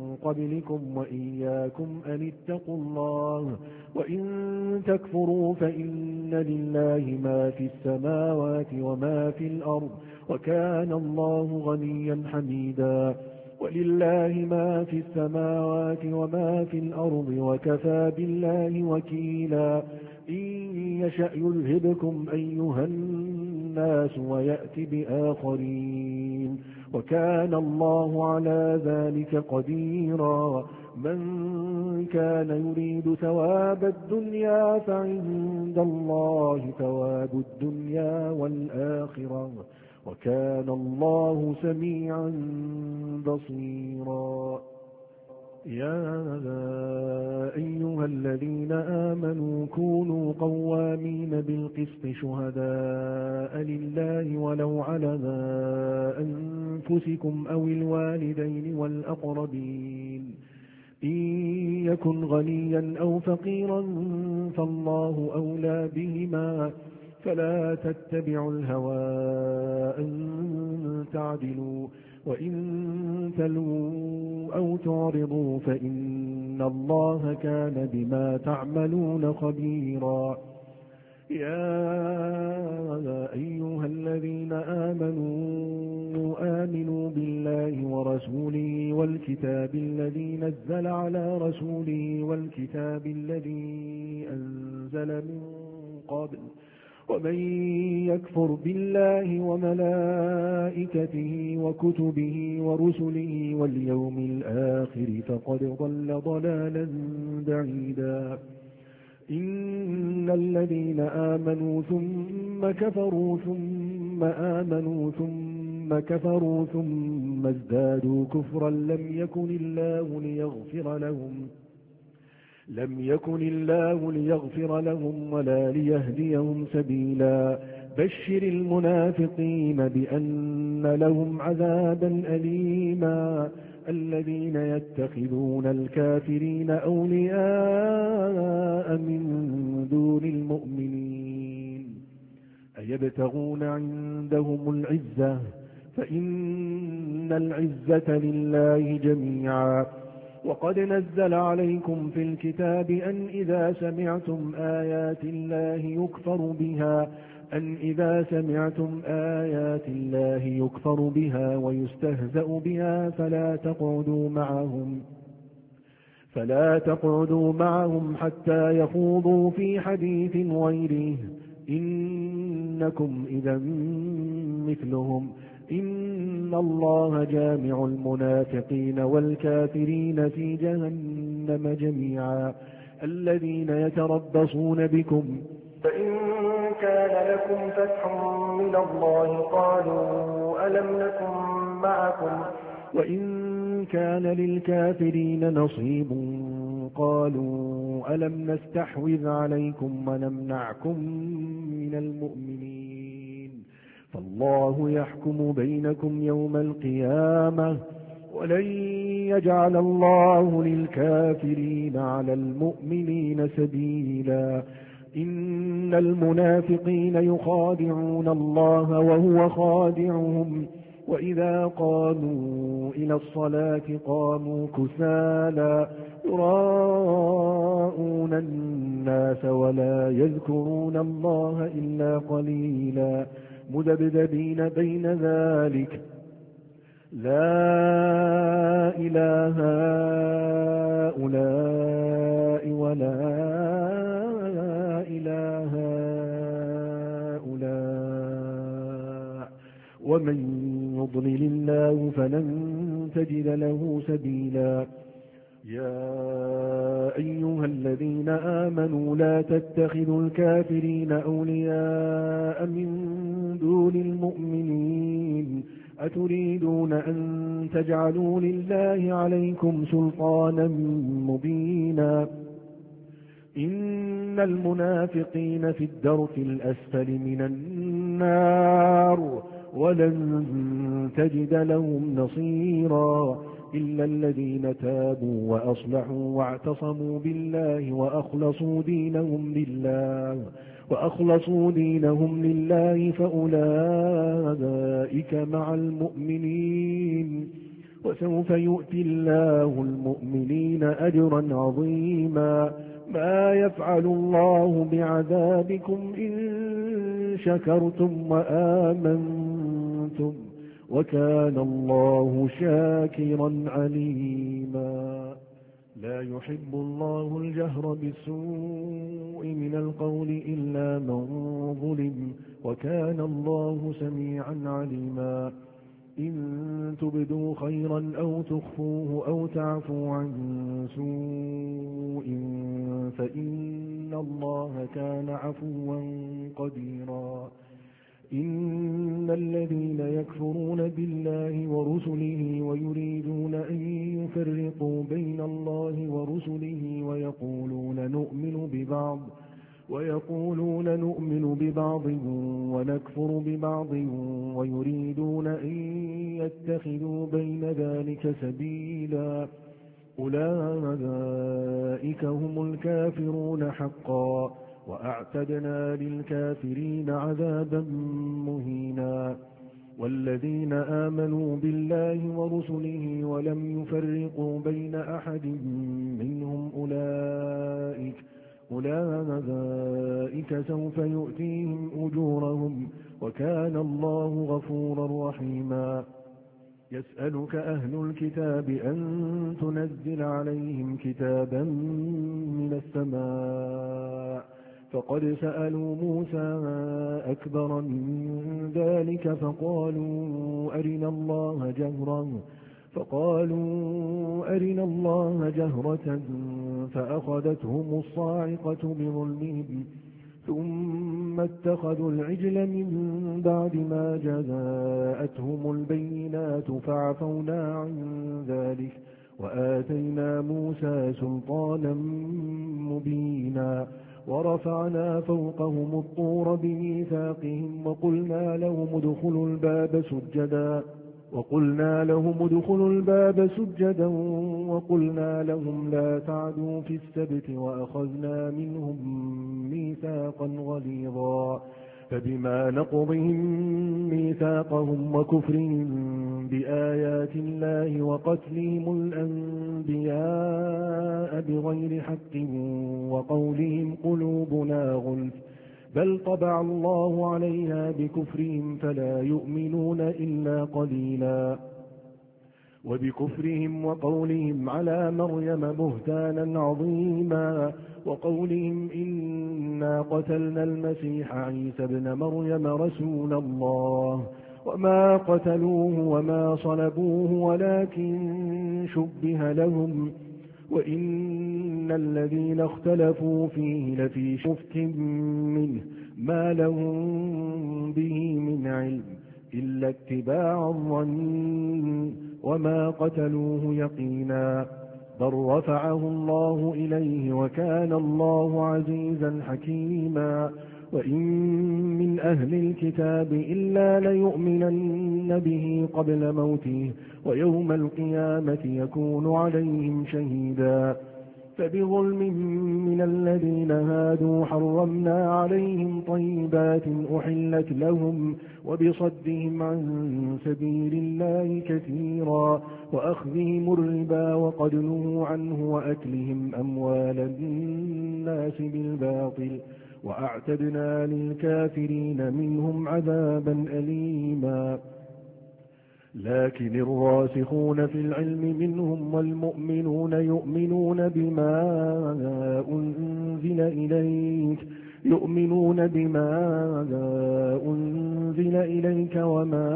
S2: قبلكم وإياكم أن اتقوا الله وإن تكفروا فإن لله ما في السماوات وما في الأرض وكان الله غنيا حميدا ولله ما في السماوات وما في الأرض وكفى بالله وكيلا إن يشأ يذهبكم أيها الناس ويأتي بآخرين وكان الله على ذلك قديرا من كان يريد ثواب الدنيا فعند الله ثواب الدنيا والآخرة وكان الله سميعا بصيرا يا أيها الذين آمنوا كونوا قوامين بالقسط شهداء لله ولو على أنفسكم أو الوالدين والأقربين إن يكن غنيا أو فقيرا فالله أولى بهما فلا تتبعوا الهوى أن تعدلوا وإن تلووا أو تعرضوا فإن الله كان بما تعملون خبيرا يا أيها الذين آمنوا آمنوا بالله ورسوله والكتاب الذي نزل على رسوله والكتاب الذي أنزل من قبل ومن يكفر بالله وملائكته وكتبه ورسله واليوم الآخر فقد ضل ضلالا بعيدا إن الذين آمنوا ثم كفروا ثم آمنوا ثم كفروا ثم ازدادوا كفرا لم يكن الله ليغفر لهم لم يكن الله ليغفر لهم ولا ليهديهم سبيلا بشر المنافقين بأن لهم عذابا أليما الذين يتخذون الكافرين أولياء من دون المؤمنين أيبتغون عندهم العزة فإن العزة لله جميعا وقد نزل عليكم في الكتاب أن إذا سمعتم آيات الله يكفر بها أن إذا سمعتم آيات الله يكفر بها ويستهزأ بها فلا تقعدوا معهم فلا تقعدوا معهم حتى يخوضوا في حديث غيره إنكم إذا مثلهم إن الله جامع المنافقين والكافرين في جهنم جميعا الذين يتربصون بكم فإن كان لكم فتح من الله قالوا ألم نكن معكم وإن كان للكافرين نصيب قالوا ألم نستحوذ عليكم ونمنعكم من المؤمنين فالله يحكم بينكم يوم القيامة ولن يجعل الله للكافرين على المؤمنين سبيلا إن المنافقين يخادعون الله وهو خادعهم وإذا قاموا إلى الصلاة قاموا كسالى يراءون الناس ولا يذكرون الله إلا قليلا مذبذبين بين ذلك لا إله هؤلاء ولا إله هؤلاء ومن يضلل الله فلن تجد له سبيلا يا أيها الذين آمنوا لا تتخذوا الكافرين أولياء من دون المؤمنين أتريدون أن تجعلوا لله عليكم سلطانا مبينا إن المنافقين في الدرك الأسفل من النار ولن تجد لهم نصيرا إلا الذين تابوا وأصلحوا واعتصموا بالله وأخلصوا دينهم لله وأخلصوا دينهم لله فأولئك مع المؤمنين وسوف يؤتي الله المؤمنين أجرا عظيما. ما يفعل الله بعذابكم إن شكرتم وآمنتم وكان الله شاكرا عليما. لا يحب الله الجهر بالسوء من القول إلا من ظلم وكان الله سميعا عليما. إن تبدوا خيرا أو تخفوه أو تعفوا عن سوء فإن الله كان عفوا قديرا. إن الذين يكفرون بالله ورسله ويريدون أن يفرقوا بين الله ورسله ويقولون نؤمن ببعض ويقولون نؤمن ببعض ونكفر ببعض ويريدون أن يتخذوا بين ذلك سبيلا أولئك هم الكافرون حقا وأعتدنا للكافرين عذابا مهينا. والذين آمنوا بالله ورسله ولم يفرقوا بين أحد منهم أولئك أولئك سوف يؤتيهم أجورهم وكان الله غفورا رحيما. يسألك أهل الكتاب أن تنزل عليهم كتابا من السماء فقد سألوا موسى أكبر من ذلك فقالوا أرنا الله جهرا فقالوا أرنا الله جهرة فأخذتهم الصاعقة بظلمهم ثم اتخذوا العجل من بعد ما جاءتهم البينات فعفونا عن ذلك وآتينا موسى سلطانا مبينا. ورفعنا فوقهم الطور بميثاقهم وقلنا لهم ادخلوا الباب سجدا وقلنا لهم ادخلوا الباب سجدا وقلنا لهم لا تعدوا في السبت وأخذنا منهم ميثاقا غليظا. فبما نقضهم ميثاقهم وكفرهم بآيات الله وقتلهم الأنبياء بغير حق وقولهم قلوبنا غلف بل طبع الله عليها بكفرهم فلا يؤمنون إلا قليلا. وبكفرهم وقولهم على مريم بهتانا عظيما وقولهم إنا قتلنا المسيح عيسى ابن مريم رسول الله وما قتلوه وما صلبوه ولكن شبه لهم وإن الذين اختلفوا فيه لفي شك منه ما لهم به من علم إلا اتباع الظن وما قتلوه يقينا بل رفعه الله إليه وكان الله عزيزا حكيما. وإن من أهل الكتاب إلا ليؤمنن به قبل موته ويوم القيامة يكون عليهم شهيدا. فبظلم من الذين هادوا حرمنا عليهم طيبات أحلت لهم وبصدهم عن سبيل الله كثيرا وأخذهم الربا وقد نهوا عنه وأكلهم أموال الناس بالباطل وأعتدنا للكافرين منهم عذابا أليما. لكن الراسخون في العلم منهم والمؤمنون يؤمنون بما أنزل إليك يؤمنون بما أنزل إليك وما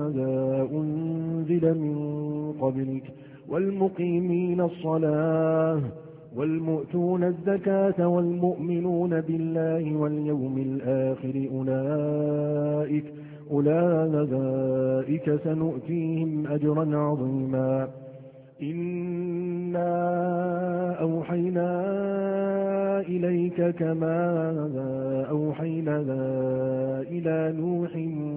S2: أنزل من قبلك والمقيمين الصلاة والمؤتون الزكاة والمؤمنون بالله واليوم الآخر أولئك أولئك سنؤتيهم أجرا عظيما. إنا أوحينا إليك كما أوحينا إلى نوح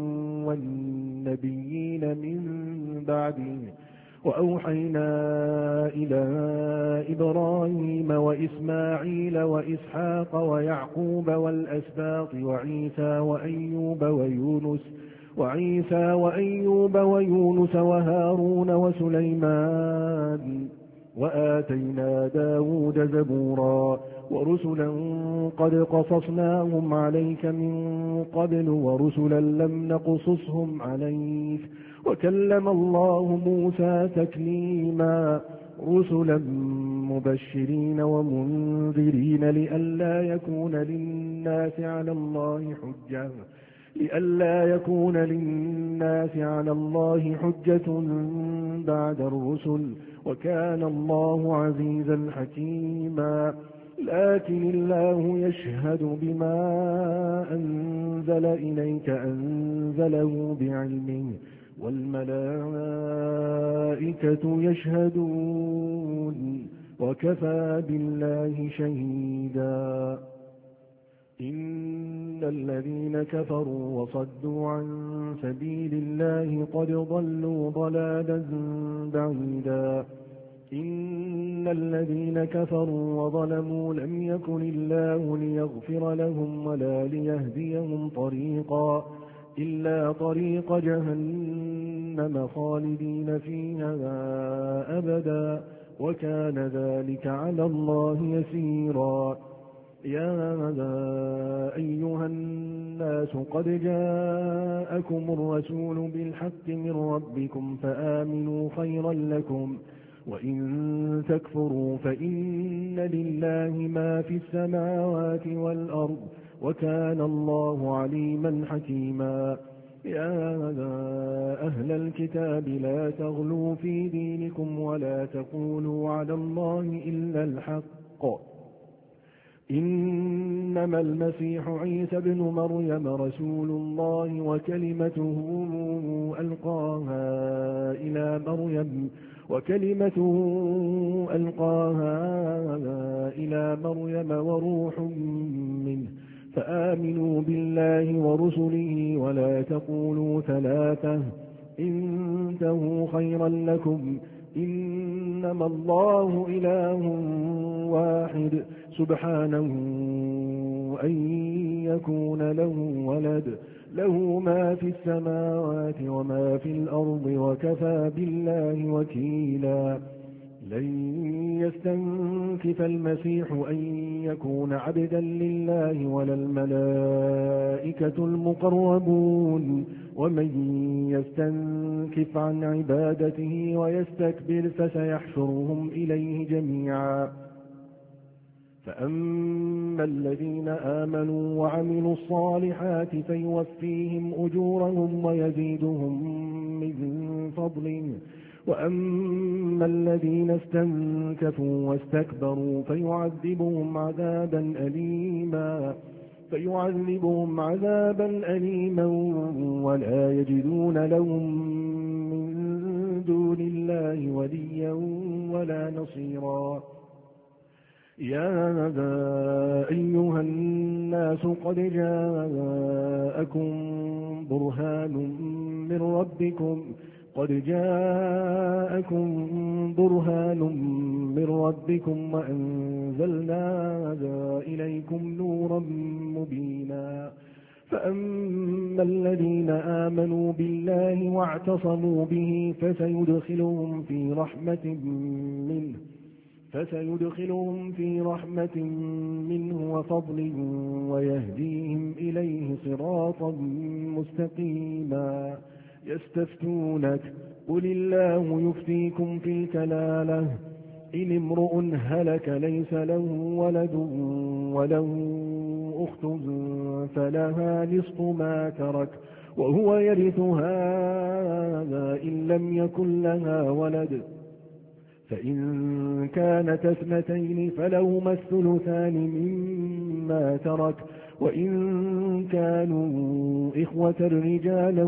S2: والنبيين من بعده وأوحينا إلى إبراهيم وإسماعيل وإسحاق ويعقوب والأسباط وعيسى وأيوب ويونس وعيسى وأيوب ويونس وهارون وسليمان وآتينا داود زبورا ورسلا قد قصصناهم عليك من قبل ورسلا لم نقصصهم عليك وكلم الله موسى تكليما رسلا مبشرين ومنذرين لئلا يكون للناس على الله حجة لئلا يكون للناس على الله حجة بعد الرسل وكان الله عزيزا حكيما لكن الله يشهد بما أنزل إليك أنزله بعلمه والملائكة يشهدون وكفى بالله شهيدا إن الذين كفروا وصدوا عن سبيل الله قد ضلوا ضلالا بعيدا إن الذين كفروا وظلموا لم يكن الله ليغفر لهم ولا ليهديهم طريقا إلا طريق جهنم خالدين فيها أبدا وكان ذلك على الله يسيرا يا أيها الناس قد جاءكم الرسول بالحق من ربكم فآمنوا خيرا لكم وإن تكفروا فإن لله ما في السماوات والأرض وكان الله عليما حكيما يا أهل الكتاب لا تغلوا في دينكم ولا تقولوا على الله إلا الحق إنما المسيح عيسى بن مريم رسول الله وكلمته ألقاها إلى مريم وكلمته ألقاها إلى مريم وروح منه فآمنوا بالله ورسله ولا تقولوا ثلاثة انتهوا خيرا لكم إنما الله إله واحد سبحانه أن يكون له ولد له ما في السماوات وما في الأرض وكفى بالله وكيلا لن يستنكف المسيح أن يكون عبدا لله ولا الملائكة المقربون ومن يستنكف عن عبادته ويستكبر فسيحشرهم إليه جميعا فأما الذين آمنوا وعملوا الصالحات فيوفيهم أجورهم ويزيدهم من فضله وأما الذين استنكفوا واستكبروا فيعذبهم عذابا أليما فيعذبهم عذابا أليما ولا يجدون لهم من دون الله وليا ولا نصيرا يا أيها الناس قد جاءكم برهان من ربكم قد جاءكم برهان من ربكم وأنزلنا إليكم نورا مبينا فأما الذين آمنوا بالله واعتصموا به فسيدخلهم في رحمة منه فسيدخلهم في رحمة منه وفضل ويهديهم إليه صراطا مستقيما يستفتونك قل الله يفتيكم في الكلالة إن امرؤ هلك ليس له ولد وله أخت فلها نصف ما ترك وهو يرثها إن لم يكن لها ولد فإن كانت اثنتين فلهما الثلثان مما ترك وإن كانوا إخوة رجالا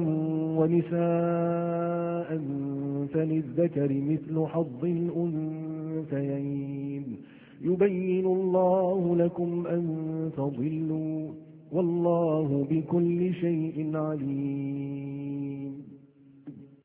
S2: ونساء فللذكر مثل حظ الأنثيين يبين الله لكم أن تضلوا والله بكل شيء عليم